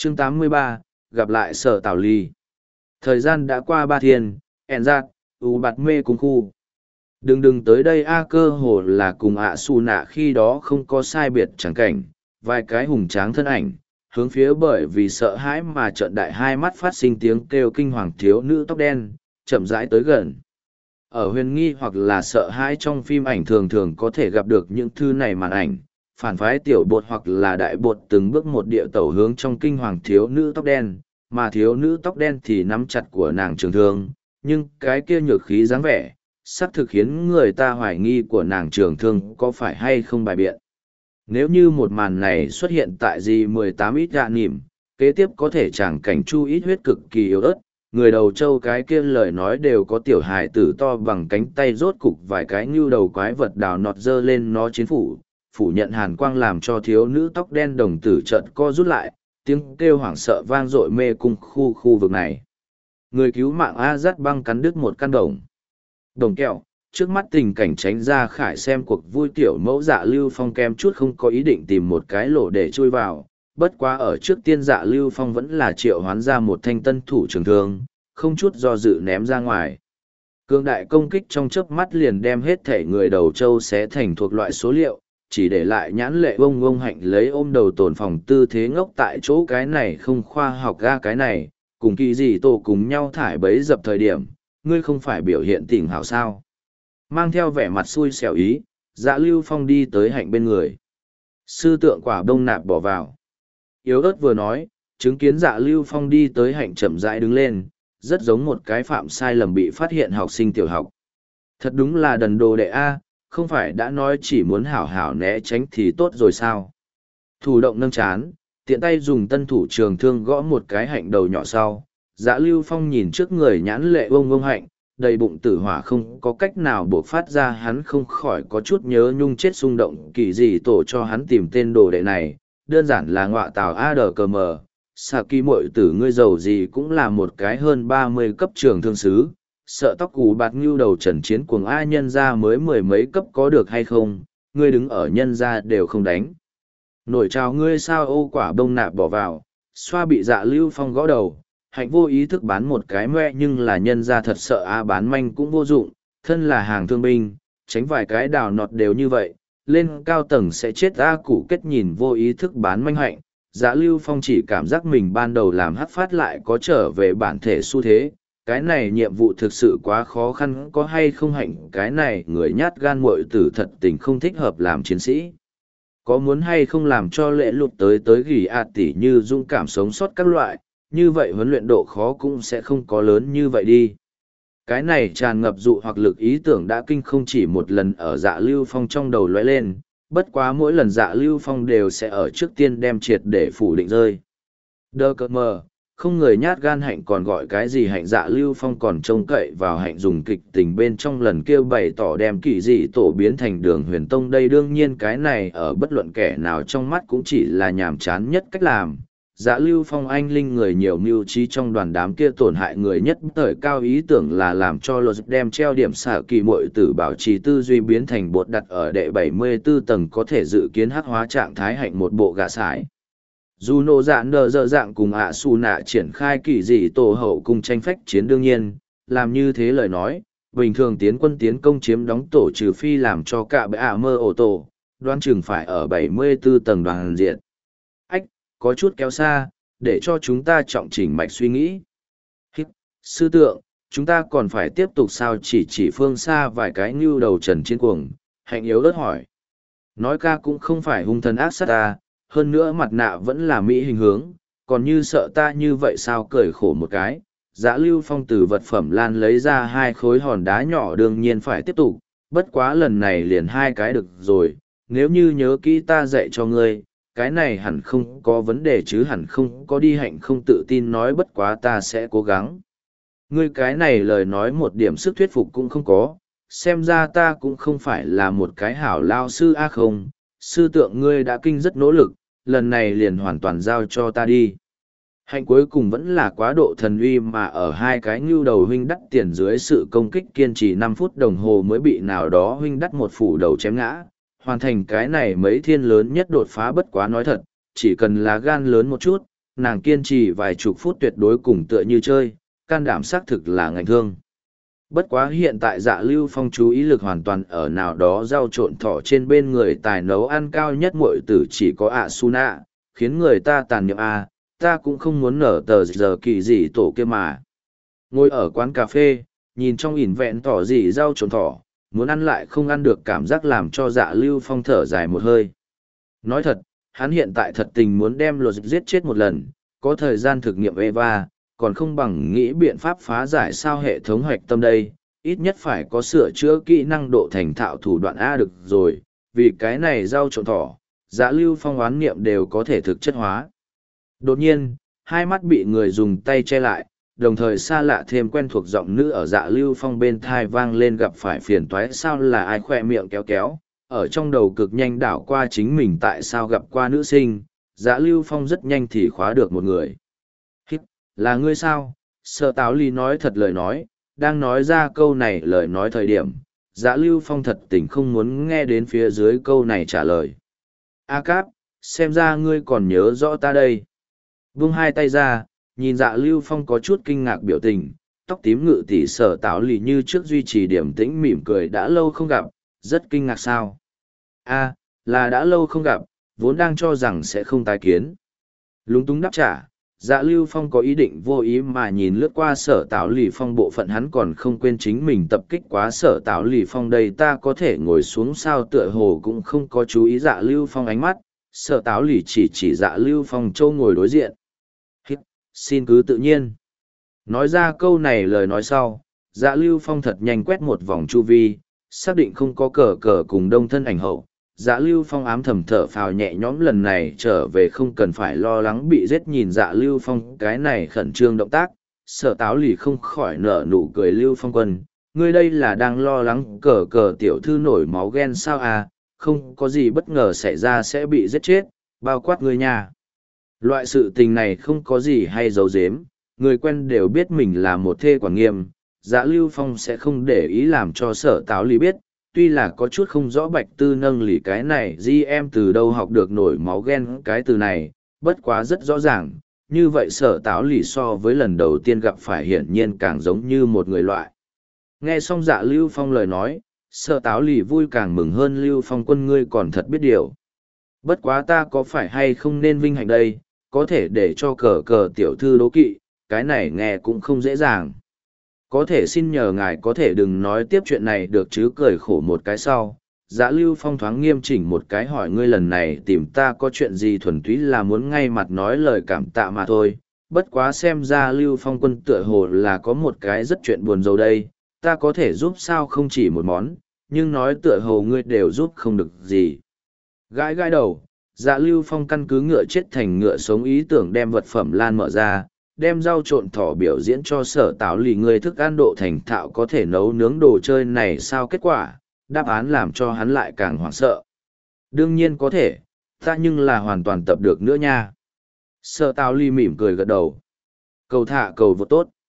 Chương 83, gặp lại Sở Tảo Ly. Thời gian đã qua 3 thiên, ẻn giạt, u bạt mê cùng khu. Đừng tới đây cơ hồ là cùng xù nạ khi đó không có sai biệt chẳng cảnh, vài cái hùng tráng thân ảnh, hướng phía bởi vì sợ hãi mà trợn đại hai mắt phát sinh tiếng kêu kinh hoàng thiếu nữ tóc đen, chậm rãi tới gần. Ở huyền nghi hoặc là sợ hãi trong phim ảnh thường thường có thể gặp được những thư này màn ảnh, phản phái tiểu bột hoặc là đại bột từng bước một địa tẩu hướng trong kinh hoàng thiếu nữ tóc đen, mà thiếu nữ tóc đen thì nắm chặt của nàng trường thương, nhưng cái kia nhược khí dáng vẻ, sắp thực khiến người ta hoài nghi của nàng trường thương có phải hay không bài biện. Nếu như một màn này xuất hiện tại G18 ít dạ nỉm, kế tiếp có thể chẳng cảnh chu ít huyết cực kỳ yếu ớt, người đầu trâu cái kia lời nói đều có tiểu hài tử to bằng cánh tay rốt cục vài cái như đầu quái vật đào nọt dơ lên nó chiến phủ nhận hàn quang làm cho thiếu nữ tóc đen đồng tử chợt co rút lại, tiếng kêu hoảng sợ vang dội mê cung khu vực này. Người cứu mạng Azat băng cắn đứt một căn đồng kẹo, trước mắt tình cảnh tránh ra khải xem cuộc vui tiểu mẫu Dạ Lưu Phong kem chút không có ý định tìm một cái lỗ để chui vào, bất quá ở trước tiên Dạ Lưu Phong vẫn là triệu hoán ra một thanh tân thủ trường thương, không chút do dự ném ra ngoài. Cương đại công kích trong chớp mắt liền đem hết thể người đầu trâu xé thành thuộc loại số liệu, chỉ để lại nhãn lệ bông hạnh lấy ôm đầu tổn phòng tư thế ngốc tại chỗ cái này không khoa học ga cái này, cùng kỳ gì tổ cùng nhau thải bấy dập thời điểm, ngươi không phải biểu hiện tỉnh hảo sao. Mang theo vẻ mặt xui xẻo ý, Dạ Lưu Phong đi tới hạnh bên người. Sư tượng quả đông nạp bỏ vào. Yếu ớt vừa nói, chứng kiến Dạ Lưu Phong đi tới hạnh chậm rãi đứng lên, rất giống một cái phạm sai lầm bị phát hiện học sinh tiểu học. Thật đúng là đần đồ đệ A, không phải đã nói chỉ muốn hảo hảo né tránh thì tốt rồi sao. Thủ động nâng chán, tiện tay dùng tân thủ trường thương gõ một cái hạnh đầu nhỏ sau. Dạ Lưu Phong nhìn trước người nhãn lệ bông hạnh, đầy bụng tử hỏa không có cách nào buộc phát ra, hắn không khỏi có chút nhớ nhung chết xung động kỳ gì tổ cho hắn tìm tên đồ đệ này, đơn giản là ngọa tào ADKM. Xà kỳ mội tử ngươi giàu gì cũng là một cái hơn 30 cấp trường thương sứ, sợ tóc cù bạt ngưu đầu trần chiến cuồng A nhân ra mới mười mấy cấp có được hay không, ngươi đứng ở nhân ra đều không đánh. Nổi trào ngươi sao ô quả bông nạp bỏ vào, xoa bị Dạ Lưu Phong gõ đầu, hạnh vô ý thức bán một cái mẹ nhưng là nhân ra thật sợ A bán manh cũng vô dụng, thân là hàng thương binh, tránh vài cái đào nọt đều như vậy, lên cao tầng sẽ chết A củ kết nhìn vô ý thức bán manh hạnh. Dạ Lưu Phong chỉ cảm giác mình ban đầu làm hắc phát lại có trở về bản thể xu thế, cái này nhiệm vụ thực sự quá khó khăn, có hay không hạnh cái này người nhát gan muội tử thật tình không thích hợp làm chiến sĩ. Có muốn hay không làm cho lệ lụt tới gỉ tỷ như dũng cảm sống sót các loại, như vậy huấn luyện độ khó cũng sẽ không có lớn như vậy đi. Cái này tràn ngập dụ hoặc lực ý tưởng đã kinh không chỉ một lần ở Dạ Lưu Phong trong đầu lóe lên, bất quá mỗi lần Dạ Lưu Phong đều sẽ ở trước tiên đem triệt để phủ định rơi. Đơ cơ mờ, không người nhát gan hạnh còn gọi cái gì hạnh. Dạ Lưu Phong còn trông cậy vào hạnh dùng kịch tình bên trong lần kêu bày tỏ đem kỳ dị tổ biến thành Đường Huyền Tông, đây đương nhiên cái này ở bất luận kẻ nào trong mắt cũng chỉ là nhàm chán nhất cách làm. Dạ Lưu Phong anh linh người nhiều mưu trí trong đoàn đám kia tổn hại người nhất thời cao ý tưởng là làm cho lột đem treo điểm xạ kỳ muội tử bảo trì tư duy biến thành bột đặt ở đệ 74 tầng có thể dự kiến hắc hóa trạng thái hạnh một bộ gạ sải. Dù nộ dạng nờ dơ dạng cùng xù nạ triển khai kỳ dị tổ hậu cùng tranh phách chiến, đương nhiên, làm như thế lời nói, bình thường tiến quân tiến công chiếm đóng tổ trừ phi làm cho cả bệ mơ ổ tổ, đoán chừng phải ở 74 tầng đoàn diện. Có chút kéo xa, để cho chúng ta trọng chỉnh mạch suy nghĩ. Sư tượng, chúng ta còn phải tiếp tục sao? Chỉ phương xa vài cái ngưu đầu trần chiến cuồng, hạnh yếu ớt hỏi. Nói ca cũng không phải hung thần ác sát ta, hơn nữa mặt nạ vẫn là mỹ hình hướng, còn như sợ ta như vậy sao? Cười khổ một cái. Dạ Lưu Phong từ vật phẩm lan lấy ra 2 khối hòn đá nhỏ, đương nhiên phải tiếp tục, bất quá lần này liền 2 cái được rồi, nếu như nhớ kỹ ta dạy cho ngươi. Cái này hẳn không có vấn đề chứ, hẳn không có đi. Hạnh không tự tin nói, bất quá ta sẽ cố gắng. Ngươi cái này lời nói một điểm sức thuyết phục cũng không có, xem ra ta cũng không phải là một cái hảo lao sư không. Sư tượng ngươi đã kinh rất nỗ lực, lần này liền hoàn toàn giao cho ta đi. Hạnh cuối cùng vẫn là quá độ thần uy mà ở 2 cái ngưu đầu huynh đắt tiền dưới sự công kích kiên trì 5 phút đồng hồ mới bị nào đó huynh đắt một phủ đầu chém ngã. Hoàn thành cái này mấy thiên lớn nhất đột phá, bất quá nói thật, chỉ cần là gan lớn một chút, nàng kiên trì vài chục phút tuyệt đối cùng tựa như chơi, can đảm xác thực là ngành thương. Bất quá hiện tại Dạ Lưu Phong chú ý lực hoàn toàn ở nào đó rau trộn thỏ trên bên người tài nấu ăn cao nhất muội tử chỉ có ạ su nạ, khiến người ta tàn niệm ta cũng không muốn nở tờ giờ kỳ gì tổ kia mà. Ngồi ở quán cà phê, nhìn trong ỉn vẹn tỏ gì rau trộn thỏ, muốn ăn lại không ăn được cảm giác làm cho Dạ Lưu Phong thở dài một hơi. Nói thật, hắn hiện tại thật tình muốn đem luật giết chết một lần, có thời gian thực nghiệm Eva, còn không bằng nghĩ biện pháp phá giải sao hệ thống hoạch tâm đây, ít nhất phải có sửa chữa kỹ năng độ thành thạo thủ đoạn A được rồi, vì cái này rau trộn thỏ, Dạ Lưu Phong oán niệm đều có thể thực chất hóa. Đột nhiên, hai mắt bị người dùng tay che lại, đồng thời xa lạ thêm quen thuộc giọng nữ ở Dạ Lưu Phong bên thai vang lên gặp phải phiền toái sao là ai khoe miệng kéo kéo, ở trong đầu cực nhanh đảo qua chính mình tại sao gặp qua nữ sinh, Dạ Lưu Phong rất nhanh thì khóa được một người. Hít, là ngươi sao? Sở Táo Ly nói thật lời nói, đang nói ra câu này lời nói thời điểm, Dạ Lưu Phong thật tình không muốn nghe đến phía dưới câu này trả lời. A Cáp, xem ra ngươi còn nhớ rõ ta đây. Vung hai tay ra, nhìn Dạ Lưu Phong có chút kinh ngạc biểu tình, tóc tím ngự tỷ Sở Táo Ly như trước duy trì điểm tĩnh mỉm cười đã lâu không gặp, rất kinh ngạc sao? Là đã lâu không gặp, vốn đang cho rằng sẽ không tái kiến. Lúng túng đáp trả, Dạ Lưu Phong có ý định vô ý mà nhìn lướt qua Sở Táo Lì Phong bộ phận hắn còn không quên chính mình tập kích quá Sở Táo Lì Phong đây ta có thể ngồi xuống sao tựa hồ cũng không có chú ý Dạ Lưu Phong ánh mắt, Sở Táo Lì chỉ Dạ Lưu Phong châu ngồi đối diện. Hít, xin cứ tự nhiên. Nói ra câu này lời nói sau, Dạ Lưu Phong thật nhanh quét một vòng chu vi, xác định không có cờ cờ cùng đông thân ảnh hậu. Dạ Lưu Phong ám thầm thở phào nhẹ nhõm lần này trở về không cần phải lo lắng bị giết nhìn Dạ Lưu Phong cái này khẩn trương động tác, Sở Táo Lì không khỏi nở nụ cười Lưu Phong quân, ngươi đây là đang lo lắng cờ cờ tiểu thư nổi máu ghen sao không có gì bất ngờ xảy ra sẽ bị giết chết, bao quát ngươi nha. Loại sự tình này không có gì hay giấu giếm, người quen đều biết mình là một thê quản nghiêm, Dạ Lưu Phong sẽ không để ý làm cho Sở Táo Lì biết. Tuy là có chút không rõ Bạch Tư nâng lì cái này em từ đâu học được nổi máu ghen cái từ này, bất quá rất rõ ràng, như vậy Sở Táo Lì so với lần đầu tiên gặp phải hiển nhiên càng giống như một người loại. Nghe xong Dạ Lưu Phong lời nói, Sở Táo Lì vui càng mừng hơn Lưu Phong quân ngươi còn thật biết điều. Bất quá ta có phải hay không nên vinh hạnh đây, có thể để cho cờ cờ tiểu thư đố kỵ, cái này nghe cũng không dễ dàng. Có thể xin nhờ ngài có thể đừng nói tiếp chuyện này được chứ cười khổ một cái sau. Dạ Lưu Phong thoáng nghiêm chỉnh một cái hỏi ngươi lần này tìm ta có chuyện gì thuần túy là muốn ngay mặt nói lời cảm tạ mà thôi. Bất quá xem ra Lưu Phong quân tựa hồ là có một cái rất chuyện buồn rầu đây, ta có thể giúp sao không chỉ một món, nhưng nói tựa hồ ngươi đều giúp không được gì. Gãi gãi đầu, Dạ Lưu Phong căn cứ ngựa chết thành ngựa sống ý tưởng đem vật phẩm lan mở ra. Đem rau trộn thỏ biểu diễn cho Sở Táo Lì người thức ăn độ thành thạo có thể nấu nướng đồ chơi này sao kết quả, đáp án làm cho hắn lại càng hoảng sợ. Đương nhiên có thể, ta nhưng là hoàn toàn tập được nữa nha. Sở Táo Lì mỉm cười gật đầu. Cầu thả cầu vô tốt.